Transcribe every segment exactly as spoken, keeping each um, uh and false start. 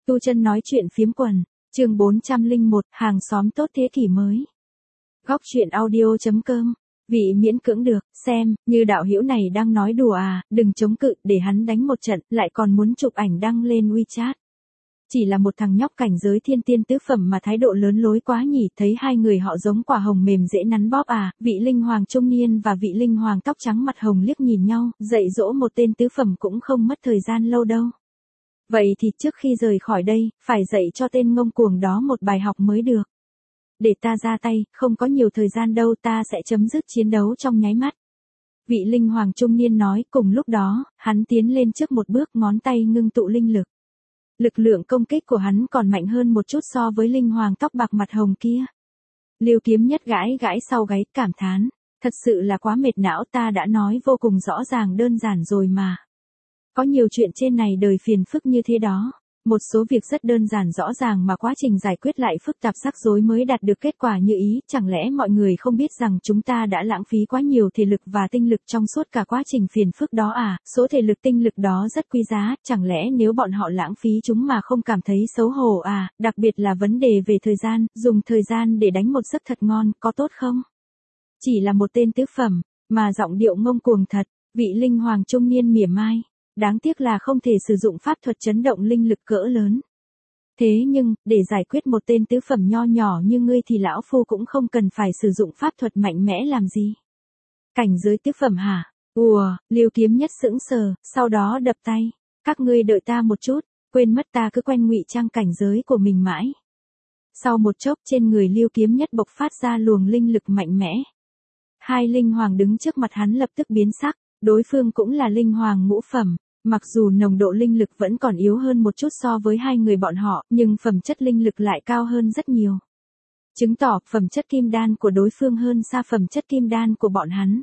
Tu Chân nói chuyện phiếm quần, chương bốn trăm lẻ một, hàng xóm tốt thế kỷ mới. Góc truyện audio chấm com, vị miễn cưỡng được, xem, như đạo hữu này đang nói đùa à, đừng chống cự, để hắn đánh một trận, lại còn muốn chụp ảnh đăng lên WeChat. Chỉ là một thằng nhóc cảnh giới thiên tiên tứ phẩm mà thái độ lớn lối quá nhỉ, thấy hai người họ giống quả hồng mềm dễ nắn bóp à, vị linh hoàng trung niên và vị linh hoàng tóc trắng mặt hồng liếc nhìn nhau, dạy dỗ một tên tứ phẩm cũng không mất thời gian lâu đâu. Vậy thì trước khi rời khỏi đây, phải dạy cho tên ngông cuồng đó một bài học mới được. Để ta ra tay, không có nhiều thời gian đâu, ta sẽ chấm dứt chiến đấu trong nháy mắt. Vị linh hoàng trung niên nói, cùng lúc đó, hắn tiến lên trước một bước, ngón tay ngưng tụ linh lực. Lực lượng công kích của hắn còn mạnh hơn một chút so với linh hoàng tóc bạc mặt hồng kia. Liêu Kiếm Nhất gãi gãi sau gáy, cảm thán, thật sự là quá mệt não, ta đã nói vô cùng rõ ràng đơn giản rồi mà. Có nhiều chuyện trên này đời phiền phức như thế đó. Một số việc rất đơn giản rõ ràng mà quá trình giải quyết lại phức tạp rắc rối mới đạt được kết quả như ý, chẳng lẽ mọi người không biết rằng chúng ta đã lãng phí quá nhiều thể lực và tinh lực trong suốt cả quá trình phiền phức đó à, số thể lực tinh lực đó rất quý giá, chẳng lẽ nếu bọn họ lãng phí chúng mà không cảm thấy xấu hổ à, đặc biệt là vấn đề về thời gian, dùng thời gian để đánh một giấc thật ngon, có tốt không? Chỉ là một tên tứ phẩm, mà giọng điệu ngông cuồng thật, vị linh hoàng trung niên mỉa mai. Đáng tiếc là không thể sử dụng pháp thuật chấn động linh lực cỡ lớn. Thế nhưng, để giải quyết một tên tứ phẩm nho nhỏ như ngươi thì lão phu cũng không cần phải sử dụng pháp thuật mạnh mẽ làm gì. Cảnh giới tứ phẩm hả? Ùa, Liêu Kiếm Nhất sững sờ, sau đó đập tay. Các ngươi đợi ta một chút, quên mất ta cứ quen ngụy trang cảnh giới của mình mãi. Sau một chốc trên người Liêu Kiếm Nhất bộc phát ra luồng linh lực mạnh mẽ. Hai linh hoàng đứng trước mặt hắn lập tức biến sắc, đối phương cũng là linh hoàng ngũ phẩm. Mặc dù nồng độ linh lực vẫn còn yếu hơn một chút so với hai người bọn họ, nhưng phẩm chất linh lực lại cao hơn rất nhiều. Chứng tỏ phẩm chất kim đan của đối phương hơn xa phẩm chất kim đan của bọn hắn.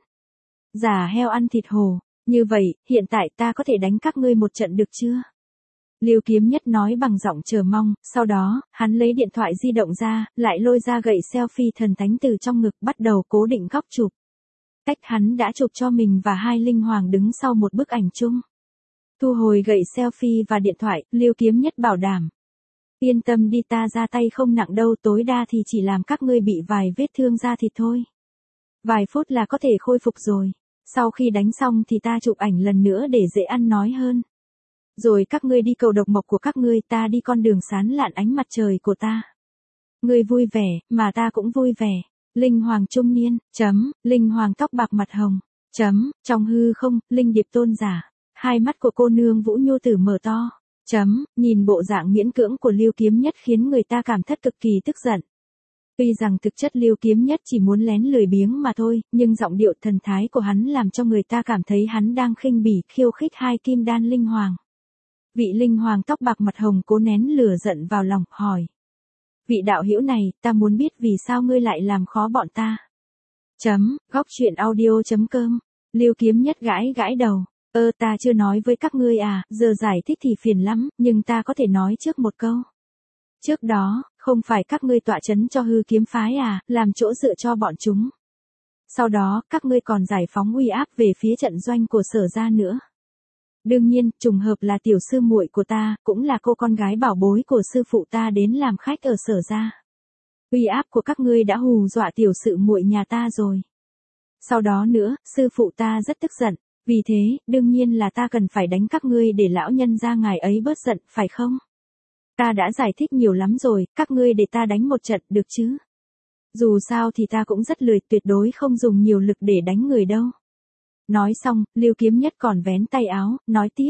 Giả heo ăn thịt hổ, như vậy, hiện tại ta có thể đánh các ngươi một trận được chưa? Liêu Kiếm Nhất nói bằng giọng chờ mong, sau đó, hắn lấy điện thoại di động ra, lại lôi ra gậy selfie thần thánh từ trong ngực bắt đầu cố định góc chụp. Cách hắn đã chụp cho mình và hai linh hoàng đứng sau một bức ảnh chung. Thu hồi gậy selfie và điện thoại, Liêu Kiếm Nhất bảo đảm. Yên tâm đi, ta ra tay không nặng đâu, tối đa thì chỉ làm các ngươi bị vài vết thương da thịt thôi. Vài phút là có thể khôi phục rồi. Sau khi đánh xong thì ta chụp ảnh lần nữa để dễ ăn nói hơn. Rồi các ngươi đi cầu độc mộc của các ngươi, ta đi con đường sán lạn ánh mặt trời của ta. Ngươi vui vẻ, mà ta cũng vui vẻ. Linh hoàng trung niên, chấm, linh hoàng tóc bạc mặt hồng, chấm, trong hư không, linh điệp tôn giả. Hai mắt của cô nương Vũ Nhu Tử mở to, chấm, nhìn bộ dạng miễn cưỡng của Liêu Kiếm Nhất khiến người ta cảm thất cực kỳ tức giận. Tuy rằng thực chất Liêu Kiếm Nhất chỉ muốn lén lười biếng mà thôi, nhưng giọng điệu thần thái của hắn làm cho người ta cảm thấy hắn đang khinh bỉ khiêu khích hai kim đan linh hoàng. Vị linh hoàng tóc bạc mặt hồng cố nén lửa giận vào lòng, hỏi. Vị đạo hữu này, ta muốn biết vì sao ngươi lại làm khó bọn ta. Chấm, góc truyện audio chấm com, Liêu Kiếm Nhất gãi gãi đầu. Ơ ta chưa nói với các ngươi à, giờ giải thích thì phiền lắm, nhưng ta có thể nói trước một câu. Trước đó, không phải các ngươi tọa chấn cho hư kiếm phái à, làm chỗ dựa cho bọn chúng. Sau đó, các ngươi còn giải phóng uy áp về phía trận doanh của Sở gia nữa. Đương nhiên, trùng hợp là tiểu sư muội của ta, cũng là cô con gái bảo bối của sư phụ ta đến làm khách ở Sở gia. Uy áp của các ngươi đã hù dọa tiểu sự muội nhà ta rồi. Sau đó nữa, sư phụ ta rất tức giận. Vì thế, đương nhiên là ta cần phải đánh các ngươi để lão nhân gia ngài ấy bớt giận, phải không? Ta đã giải thích nhiều lắm rồi, các ngươi để ta đánh một trận, được chứ? Dù sao thì ta cũng rất lười, tuyệt đối không dùng nhiều lực để đánh người đâu. Nói xong, Liêu Kiếm Nhất còn vén tay áo, nói tiếp.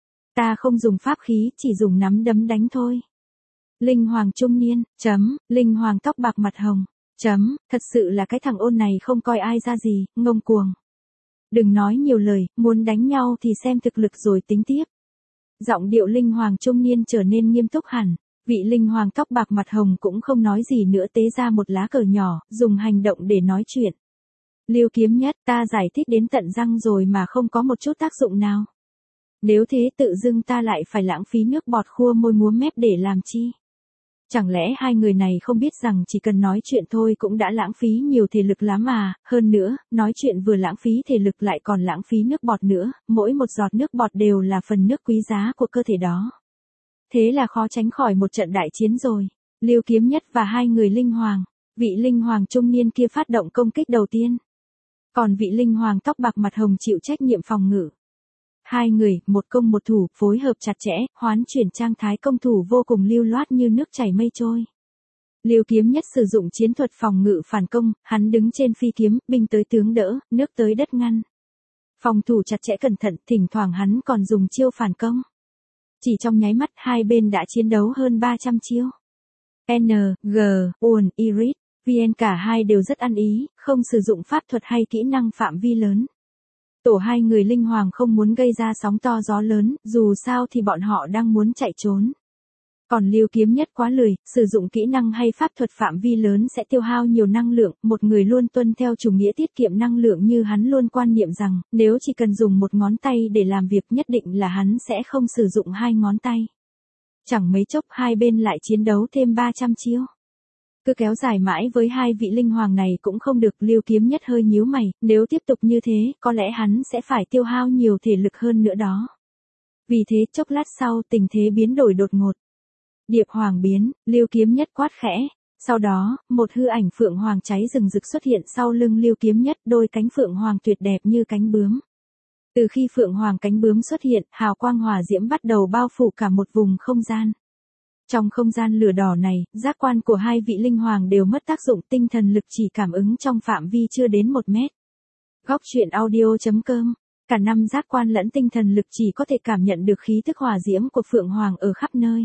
Ta không dùng pháp khí, chỉ dùng nắm đấm đánh thôi. Linh hoàng trung niên, chấm, linh hoàng tóc bạc mặt hồng, chấm, thật sự là cái thằng ôn này không coi ai ra gì, ngông cuồng. Đừng nói nhiều lời, muốn đánh nhau thì xem thực lực rồi tính tiếp. Giọng điệu linh hoàng trung niên trở nên nghiêm túc hẳn, vị linh hoàng tóc bạc mặt hồng cũng không nói gì nữa, tế ra một lá cờ nhỏ, dùng hành động để nói chuyện. Liêu Kiếm Nhất, ta giải thích đến tận răng rồi mà không có một chút tác dụng nào. Nếu thế tự dưng ta lại phải lãng phí nước bọt khua môi múa mép để làm chi? Chẳng lẽ hai người này không biết rằng chỉ cần nói chuyện thôi cũng đã lãng phí nhiều thể lực lắm à, hơn nữa, nói chuyện vừa lãng phí thể lực lại còn lãng phí nước bọt nữa, mỗi một giọt nước bọt đều là phần nước quý giá của cơ thể đó. Thế là khó tránh khỏi một trận đại chiến rồi. Lưu Kiếm Nhất và hai người linh hoàng, vị linh hoàng trung niên kia phát động công kích đầu tiên. Còn vị linh hoàng tóc bạc mặt hồng chịu trách nhiệm phòng ngự. Hai người, một công một thủ, phối hợp chặt chẽ, hoán chuyển trạng thái công thủ vô cùng lưu loát như nước chảy mây trôi. Lưu Kiếm Nhất sử dụng chiến thuật phòng ngự phản công, hắn đứng trên phi kiếm, binh tới tướng đỡ, nước tới đất ngăn. Phòng thủ chặt chẽ cẩn thận, thỉnh thoảng hắn còn dùng chiêu phản công. Chỉ trong nháy mắt hai bên đã chiến đấu hơn ba trăm chiêu. N, G, Uẩn, Iris, Vn cả hai đều rất ăn ý, không sử dụng pháp thuật hay kỹ năng phạm vi lớn. Tổ hai người linh hoàng không muốn gây ra sóng to gió lớn, dù sao thì bọn họ đang muốn chạy trốn. Còn Lưu Kiếm Nhất quá lười, sử dụng kỹ năng hay pháp thuật phạm vi lớn sẽ tiêu hao nhiều năng lượng, một người luôn tuân theo chủ nghĩa tiết kiệm năng lượng như hắn luôn quan niệm rằng, nếu chỉ cần dùng một ngón tay để làm việc nhất định là hắn sẽ không sử dụng hai ngón tay. Chẳng mấy chốc hai bên lại chiến đấu thêm ba trăm chiêu. Cứ kéo dài mãi với hai vị linh hoàng này cũng không được, Lưu Kiếm Nhất hơi nhíu mày, nếu tiếp tục như thế, có lẽ hắn sẽ phải tiêu hao nhiều thể lực hơn nữa đó. Vì thế chốc lát sau tình thế biến đổi đột ngột. Điệp Hoàng biến, Lưu Kiếm Nhất quát khẽ, sau đó, một hư ảnh phượng hoàng cháy rừng rực xuất hiện sau lưng Lưu Kiếm Nhất, đôi cánh phượng hoàng tuyệt đẹp như cánh bướm. Từ khi phượng hoàng cánh bướm xuất hiện, hào quang hỏa diễm bắt đầu bao phủ cả một vùng không gian. Trong không gian lửa đỏ này, giác quan của hai vị linh hoàng đều mất tác dụng, tinh thần lực chỉ cảm ứng trong phạm vi chưa đến một mét. Góc truyện audio chấm com. Cả năm giác quan lẫn tinh thần lực chỉ có thể cảm nhận được khí tức hỏa diễm của phượng hoàng ở khắp nơi.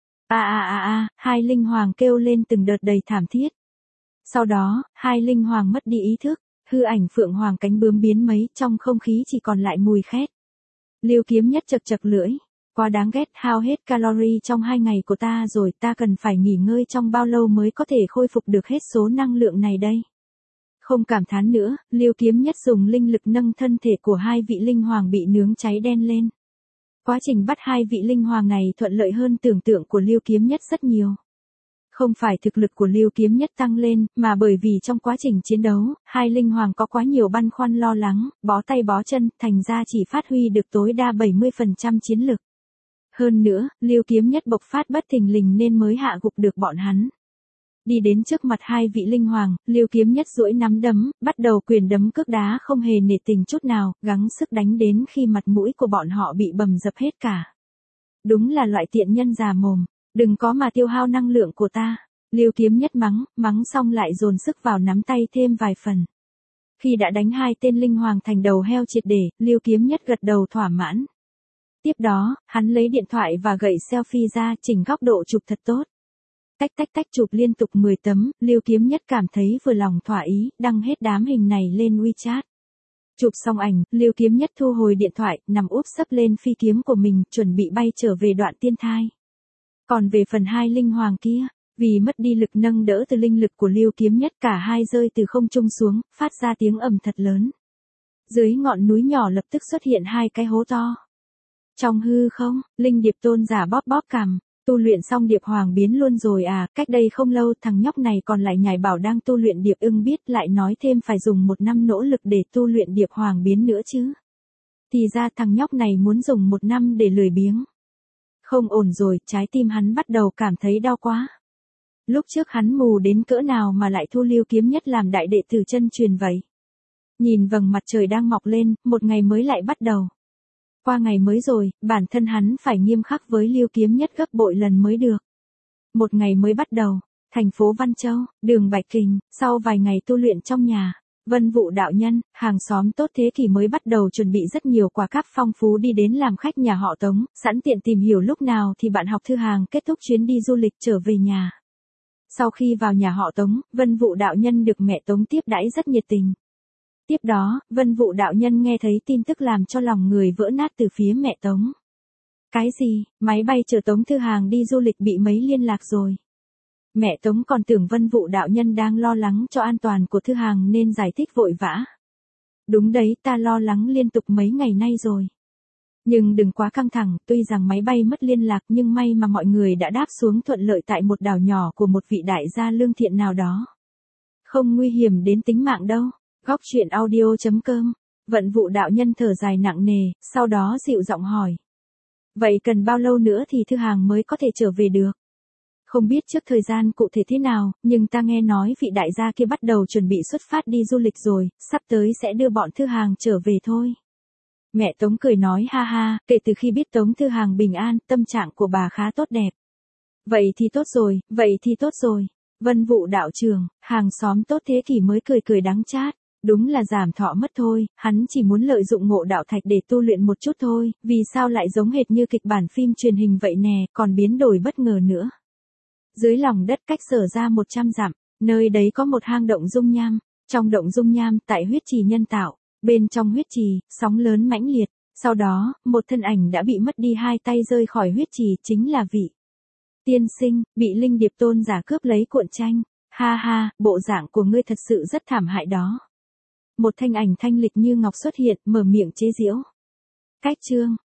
A a a a, hai linh hoàng kêu lên từng đợt đầy thảm thiết. Sau đó, hai linh hoàng mất đi ý thức, hư ảnh phượng hoàng cánh bướm biến mấy, trong không khí chỉ còn lại mùi khét. Lưu Kiếm Nhất chật chật lưỡi, quá đáng ghét, hao hết calorie trong hai ngày của ta rồi, ta cần phải nghỉ ngơi trong bao lâu mới có thể khôi phục được hết số năng lượng này đây. Không cảm thán nữa, Lưu Kiếm Nhất dùng linh lực nâng thân thể của hai vị linh hoàng bị nướng cháy đen lên. Quá trình bắt hai vị linh hoàng này thuận lợi hơn tưởng tượng của Lưu Kiếm Nhất rất nhiều. Không phải thực lực của Lưu Kiếm Nhất tăng lên, mà bởi vì trong quá trình chiến đấu, hai linh hoàng có quá nhiều băn khoăn lo lắng, bó tay bó chân, thành ra chỉ phát huy được tối đa bảy mươi phần trăm chiến lực. Hơn nữa, Lưu Kiếm Nhất bộc phát bất thình lình nên mới hạ gục được bọn hắn. Đi đến trước mặt hai vị linh hoàng, Lưu Kiếm Nhất duỗi nắm đấm, bắt đầu quyền đấm cước đá không hề nể tình chút nào, gắng sức đánh đến khi mặt mũi của bọn họ bị bầm dập hết cả. Đúng là loại tiện nhân già mồm, đừng có mà tiêu hao năng lượng của ta. Lưu Kiếm Nhất mắng, mắng xong lại dồn sức vào nắm tay thêm vài phần. Khi đã đánh hai tên linh hoàng thành đầu heo triệt để, Lưu Kiếm Nhất gật đầu thỏa mãn. Tiếp đó, hắn lấy điện thoại và gậy selfie ra, chỉnh góc độ chụp thật tốt. Tách tách tách chụp liên tục mười tấm, Lưu Kiếm Nhất cảm thấy vừa lòng thỏa ý, đăng hết đám hình này lên WeChat. Chụp xong ảnh, Lưu Kiếm Nhất thu hồi điện thoại, nằm úp sấp lên phi kiếm của mình, chuẩn bị bay trở về đoạn tiên thai. Còn về phần hai linh hoàng kia, vì mất đi lực nâng đỡ từ linh lực của Lưu Kiếm Nhất, cả hai rơi từ không trung xuống, phát ra tiếng ầm thật lớn. Dưới ngọn núi nhỏ lập tức xuất hiện hai cái hố to. Trong hư không, Linh Điệp tôn giả bóp bóp cằm, tu luyện xong Điệp Hoàng biến luôn rồi à, cách đây không lâu thằng nhóc này còn lại nhảy bảo đang tu luyện Điệp Ưng biết, lại nói thêm phải dùng một năm nỗ lực để tu luyện Điệp Hoàng biến nữa chứ. Thì ra thằng nhóc này muốn dùng một năm để lười biếng. Không ổn rồi, trái tim hắn bắt đầu cảm thấy đau quá. Lúc trước hắn mù đến cỡ nào mà lại thu Lưu Kiếm Nhất làm đại đệ tử chân truyền vậy. Nhìn vầng mặt trời đang mọc lên, một ngày mới lại bắt đầu. Qua ngày mới rồi, bản thân hắn phải nghiêm khắc với Lưu Kiếm Nhất gấp bội lần mới được. Một ngày mới bắt đầu, thành phố Văn Châu, đường Bạch Kình, sau vài ngày tu luyện trong nhà, Vân Vũ đạo nhân, hàng xóm tốt thế kỷ mới bắt đầu chuẩn bị rất nhiều quà cáp phong phú đi đến làm khách nhà họ Tống, sẵn tiện tìm hiểu lúc nào thì bạn học Thư Hàng kết thúc chuyến đi du lịch trở về nhà. Sau khi vào nhà họ Tống, Vân Vũ đạo nhân được mẹ Tống tiếp đãi rất nhiệt tình. Tiếp đó, Vân Vũ đạo nhân nghe thấy tin tức làm cho lòng người vỡ nát từ phía mẹ Tống. Cái gì, máy bay chở Tống Thư Hàng đi du lịch bị mấy liên lạc rồi. Mẹ Tống còn tưởng Vân Vũ đạo nhân đang lo lắng cho an toàn của Thư Hàng nên giải thích vội vã. Đúng đấy, ta lo lắng liên tục mấy ngày nay rồi. Nhưng đừng quá căng thẳng, tuy rằng máy bay mất liên lạc nhưng may mà mọi người đã đáp xuống thuận lợi tại một đảo nhỏ của một vị đại gia lương thiện nào đó. Không nguy hiểm đến tính mạng đâu. Góc truyện audio chấm com. Vận Vụ đạo nhân thở dài nặng nề, sau đó dịu giọng hỏi. Vậy cần bao lâu nữa thì Thư Hàng mới có thể trở về được? Không biết trước thời gian cụ thể thế nào, nhưng ta nghe nói vị đại gia kia bắt đầu chuẩn bị xuất phát đi du lịch rồi, sắp tới sẽ đưa bọn Thư Hàng trở về thôi. Mẹ Tống cười nói ha ha, kể từ khi biết Tống Thư Hàng bình an, tâm trạng của bà khá tốt đẹp. Vậy thì tốt rồi, vậy thì tốt rồi. Vân Vụ đạo trưởng, hàng xóm Tốt Thế Kỷ mới cười cười đắng chát. Đúng là giảm thọ mất thôi, hắn chỉ muốn lợi dụng Ngộ Đạo Thạch để tu luyện một chút thôi, vì sao lại giống hệt như kịch bản phim truyền hình vậy nè, còn biến đổi bất ngờ nữa. Dưới lòng đất cách Sở ra một trăm dặm, nơi đấy có một hang động dung nham. Trong động dung nham, tại huyết trì nhân tạo, bên trong huyết trì, sóng lớn mãnh liệt. Sau đó, một thân ảnh đã bị mất đi hai tay rơi khỏi huyết trì, chính là vị tiên sinh, bị Linh Điệp Tôn giả cướp lấy cuộn tranh. Ha ha, bộ dạng của ngươi thật sự rất thảm hại đó. Một thanh ảnh thanh lịch như ngọc xuất hiện, mở miệng chế giễu. Cách chương